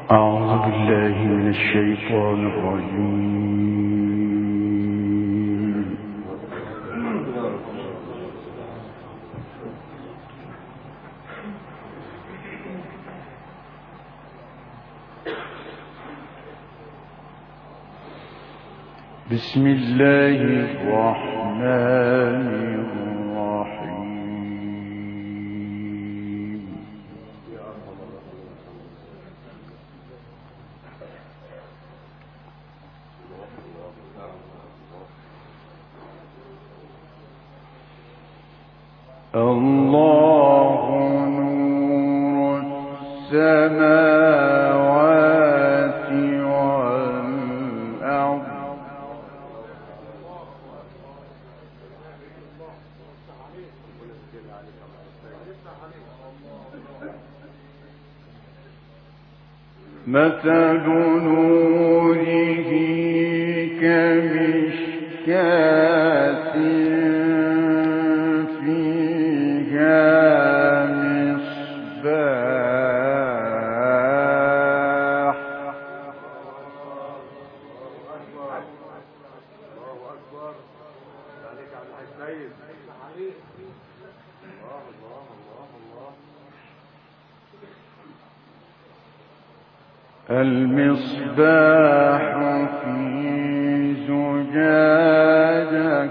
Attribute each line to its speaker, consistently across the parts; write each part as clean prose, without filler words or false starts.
Speaker 1: أعوذ بالله من الشيطان الرجيم. بسم الله الرحمن الرحيم. الله نور السماوات والأرض مثل نوره كمشكاة فيها مصباح المصباح في زجاجة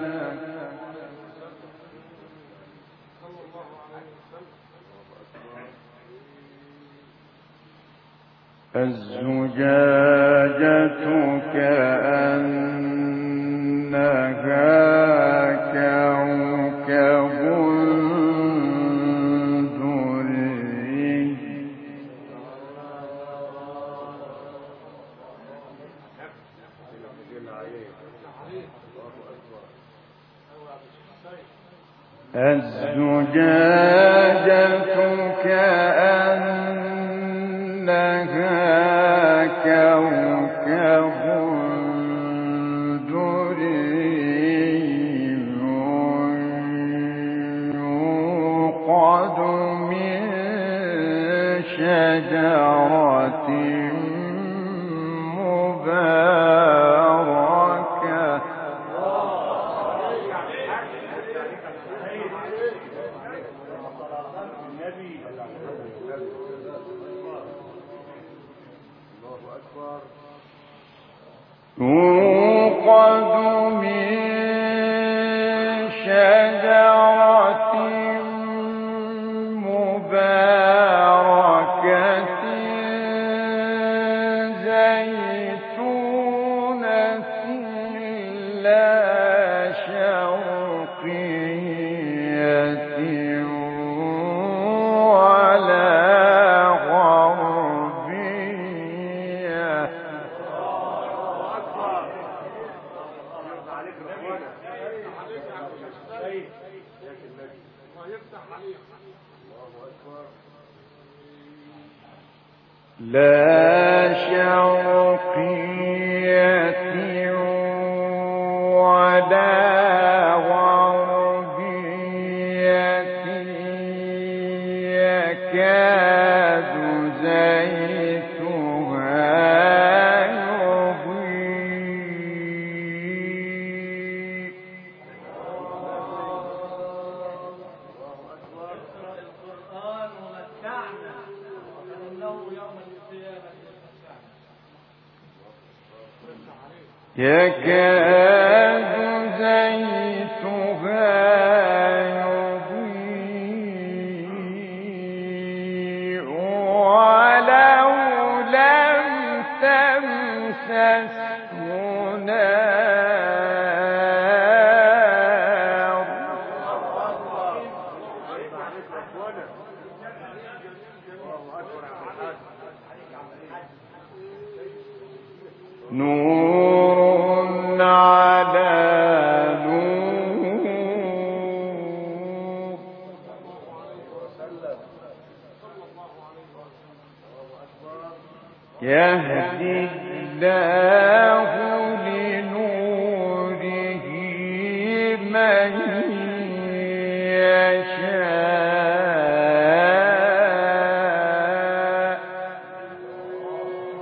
Speaker 1: الزجاجة كأنها كوكب دري الزجاجة كأنها كوكب دري يوقد من شجرة مباركة يوقد من شجرة مباركة زيتونة لا شرقية ولا غربية لا شرقية ولا غربية يكاد زيتها يضيء يكاد زيتها يضيء ولو لم تمسسه نار نور على نور يهدي الله لنوره من يشاء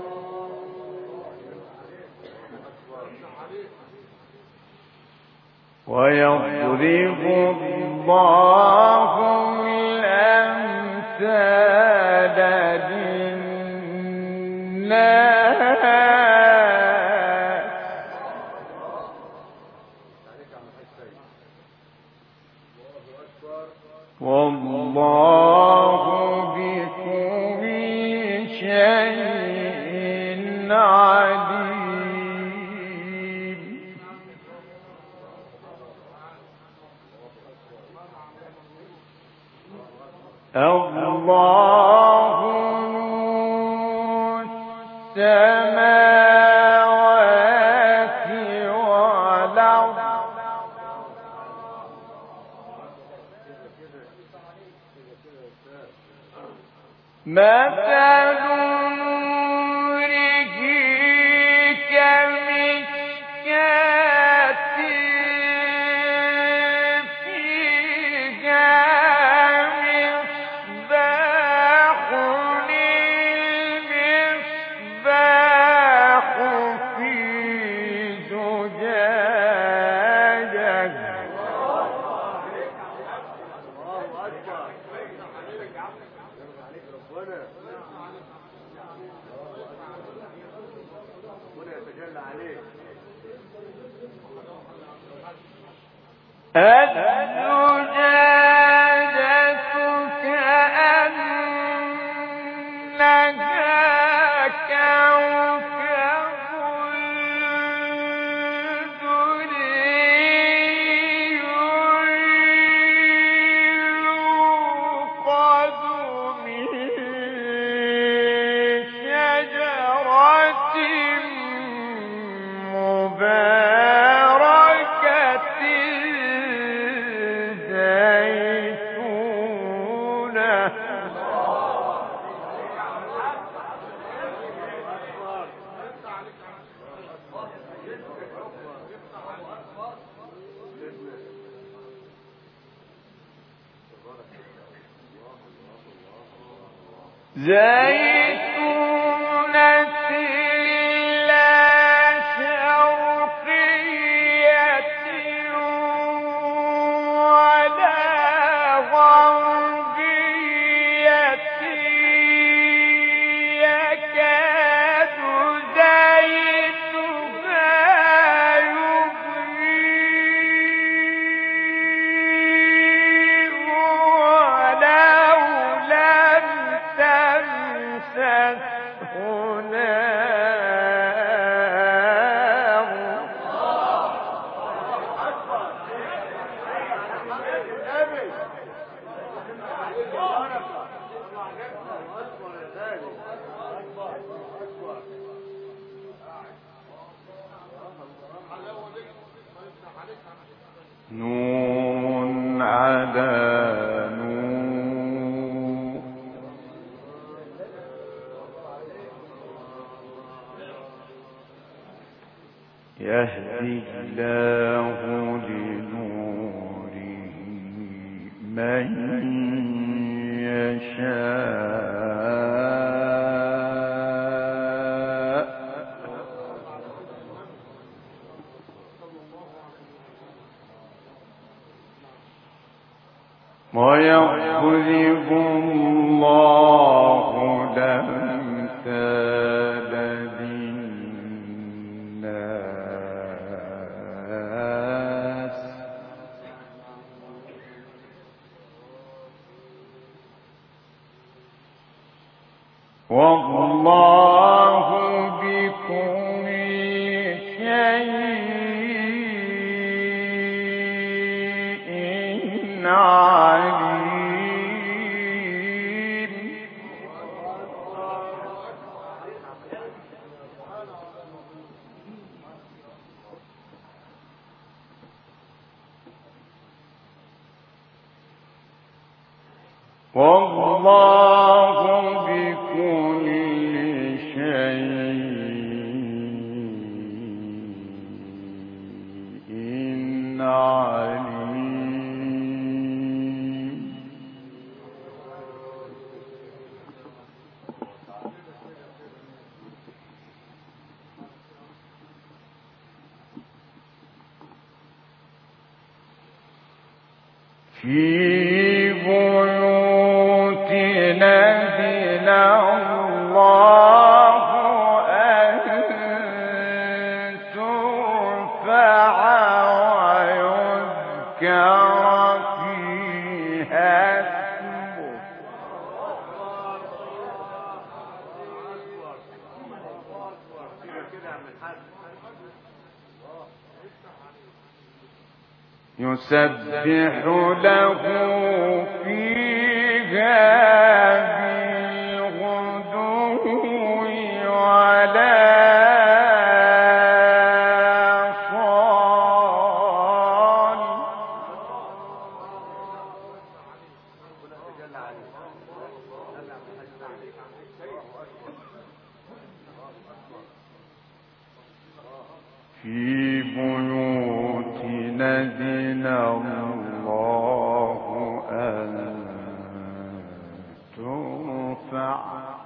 Speaker 1: الله الأمثال للناس والله بكل شيء عليم. الله نور السماوات والأرض مثل نوره كمشكاة فيها مصباح المصباح في زجاجة الزجاجة كأنها كوكب دري يوقد من شجرة مباركة زيتونة لا شرقية ولا غربية يكاد زيتها يضيء ولو لم تمسسه نار نور على نور يهدي الله لنوره من يشاء ويضرب الله الأمثال للناس والله بكل شيء عليم. والله بكل شيء عليم. يسبح له فيها بالغدو والآصال في بيوت نذن الله أن ترفع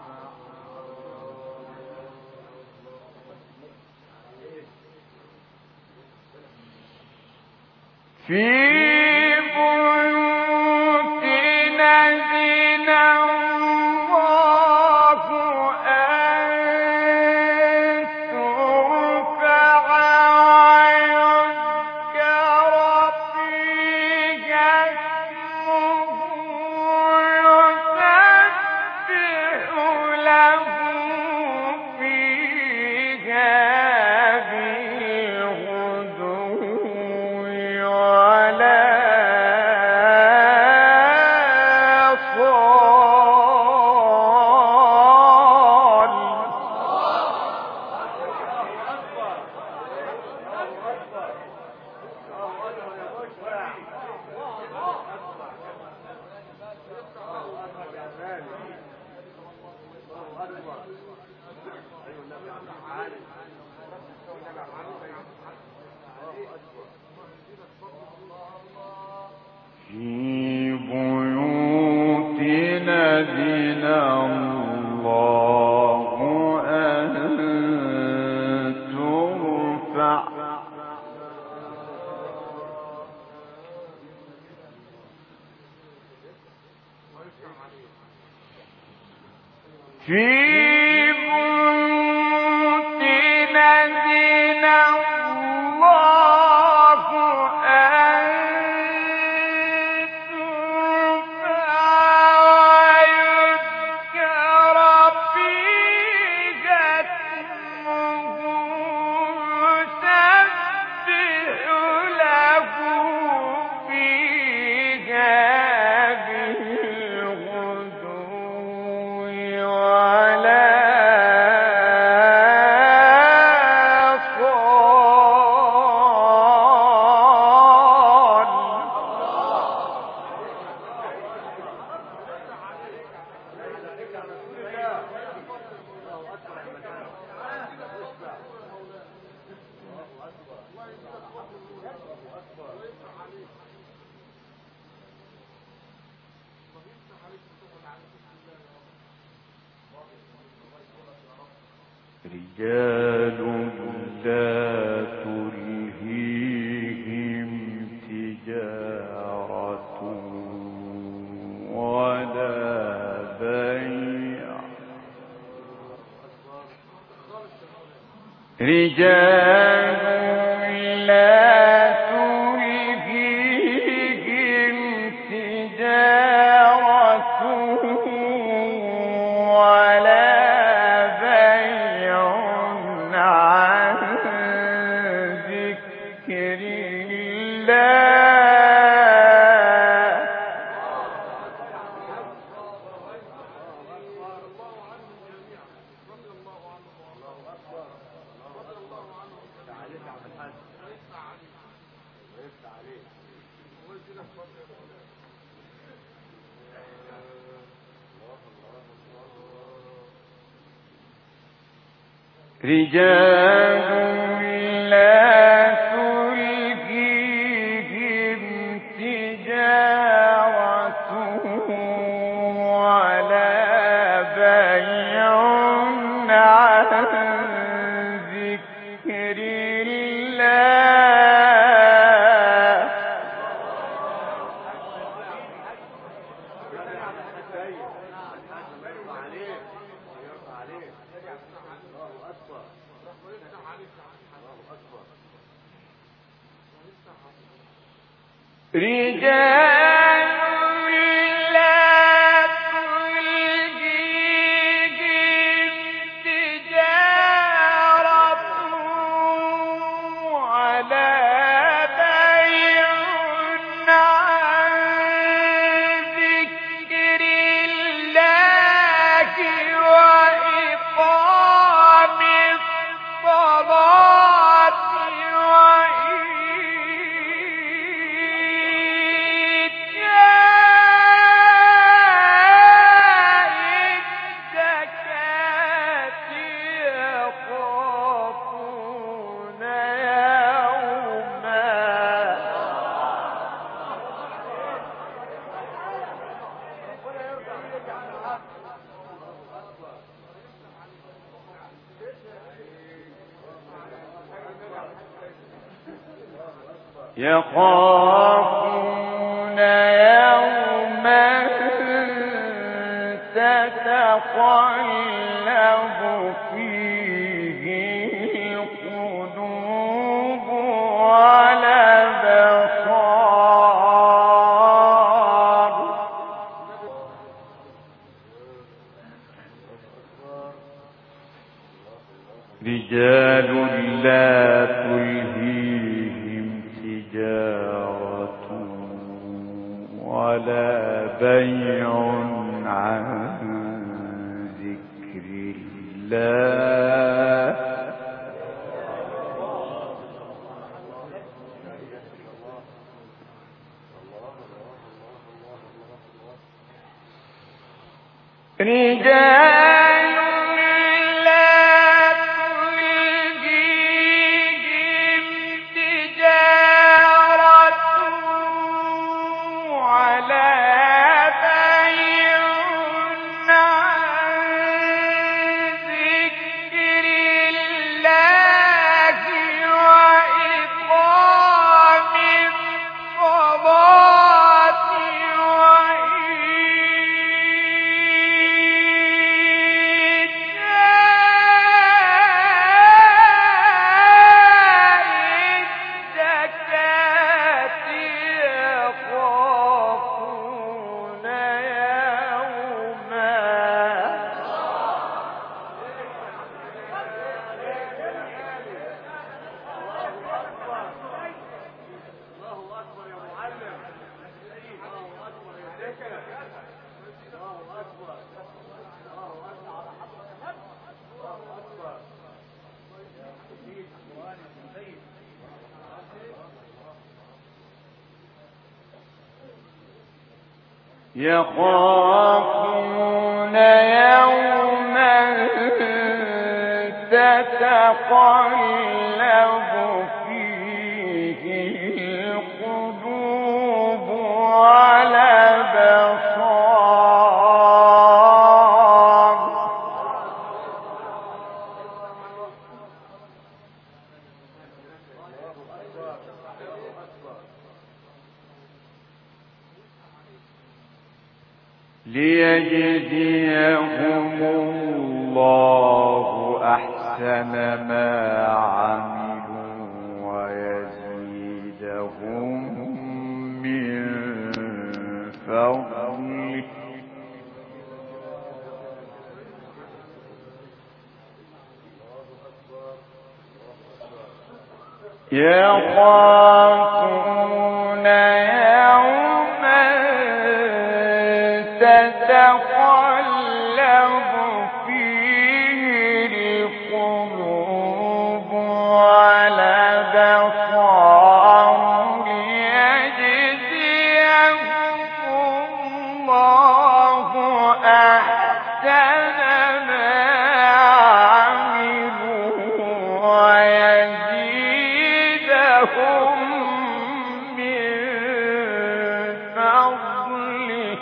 Speaker 1: في بيوت نذن الله أن ترفع ويذكر فيها اسمه يسبح له فيها في بيوت نذن الله أن ترفع في بيوت نذن الله أن رجال لا تلهيهم تجارة ولا بيع رجال لا تلهيهم تجارة ولا عن ذكر الله رجال لا تلهيهم تجارة ولا بيع عن ذكر الله رجال لا تلهيهم تجارة ولا بيع عن ذكر الله وإقام الصلاة يخافون يوما تتقلب فيه القلوب والأبصار رجال لا تلهيهم تجارة ولا بيع عن ذكر الله رجال لا تلهيهم تجارة ولا بيع عن ذكر الله وإقام الصلاة يخافون يوما تتقلب فيه القلوب والأبصار ليجزيهم الله أحسن ما عملوا ويزيدهم من فضله يخافون يوما تتقلب فيه القلوب والأبصار ليجزيهم الله أحسن ما عملوا ويزيدهم من فضله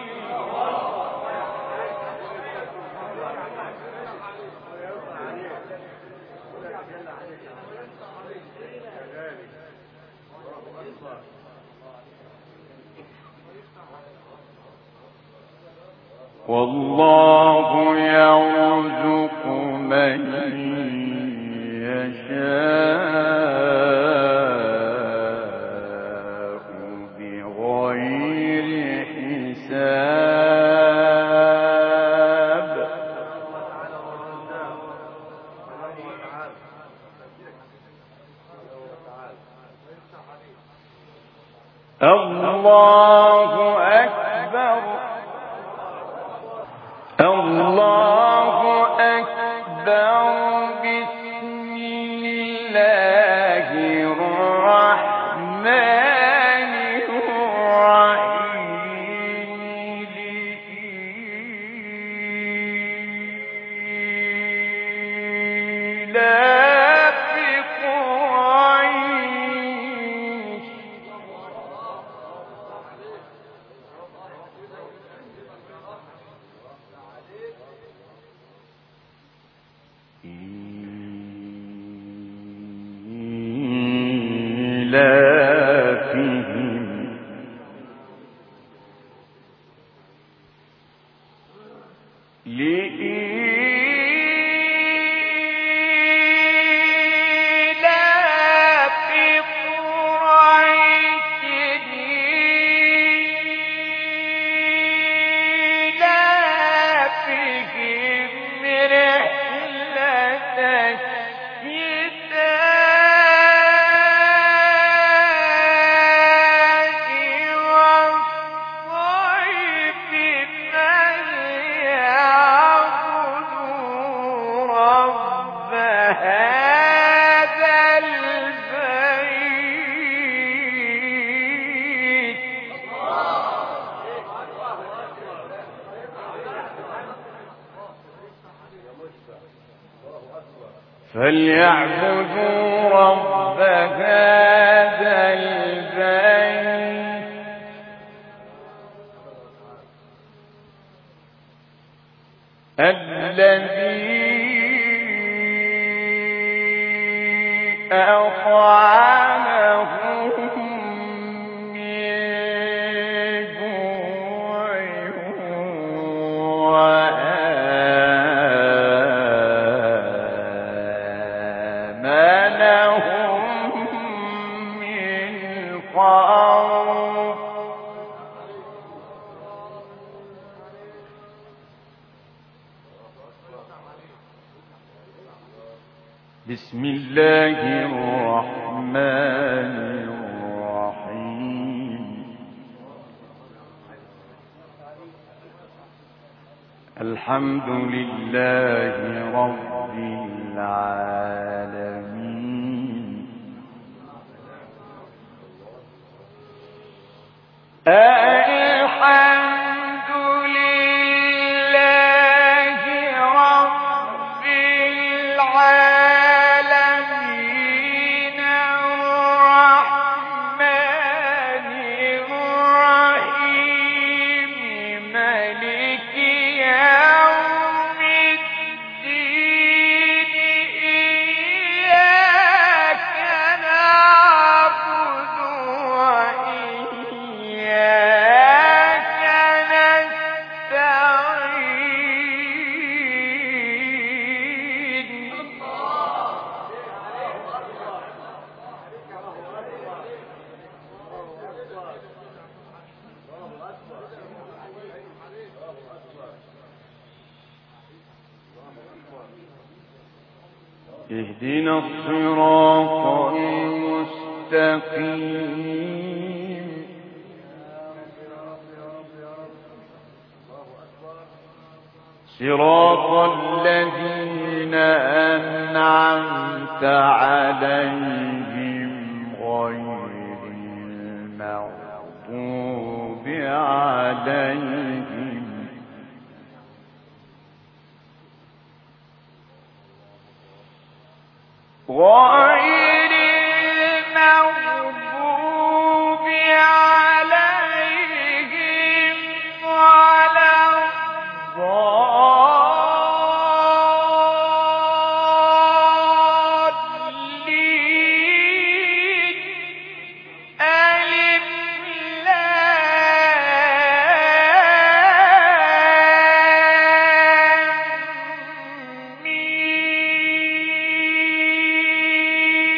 Speaker 1: والله يرزق من يشاء بغير الله أكبر الله أكبر بسم الله الرحمن الرحيم لإيلاف قريش فليعبدوا رب هذا البيت الذي أطعمهم من جوع بسم الله الرحمن الرحيم الحمد لله رب العالمين الحمد لله رب العالمين الرحمن الرحيم مالك يوم الدين إياك نعبد وإياك نستعين اهدنا الصراط المستقيم صراط الذين أنعمت عليهم غير المغضوب عليهم غير المغضوب عليهم ولا الضالين ألف لام ميم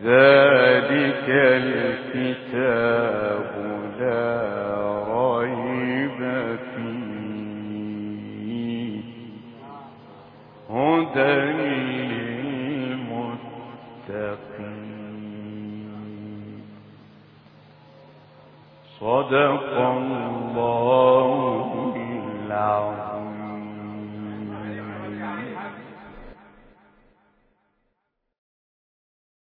Speaker 2: ذلك الكتاب لا ريب فيه هدى للمتقين. صدق الله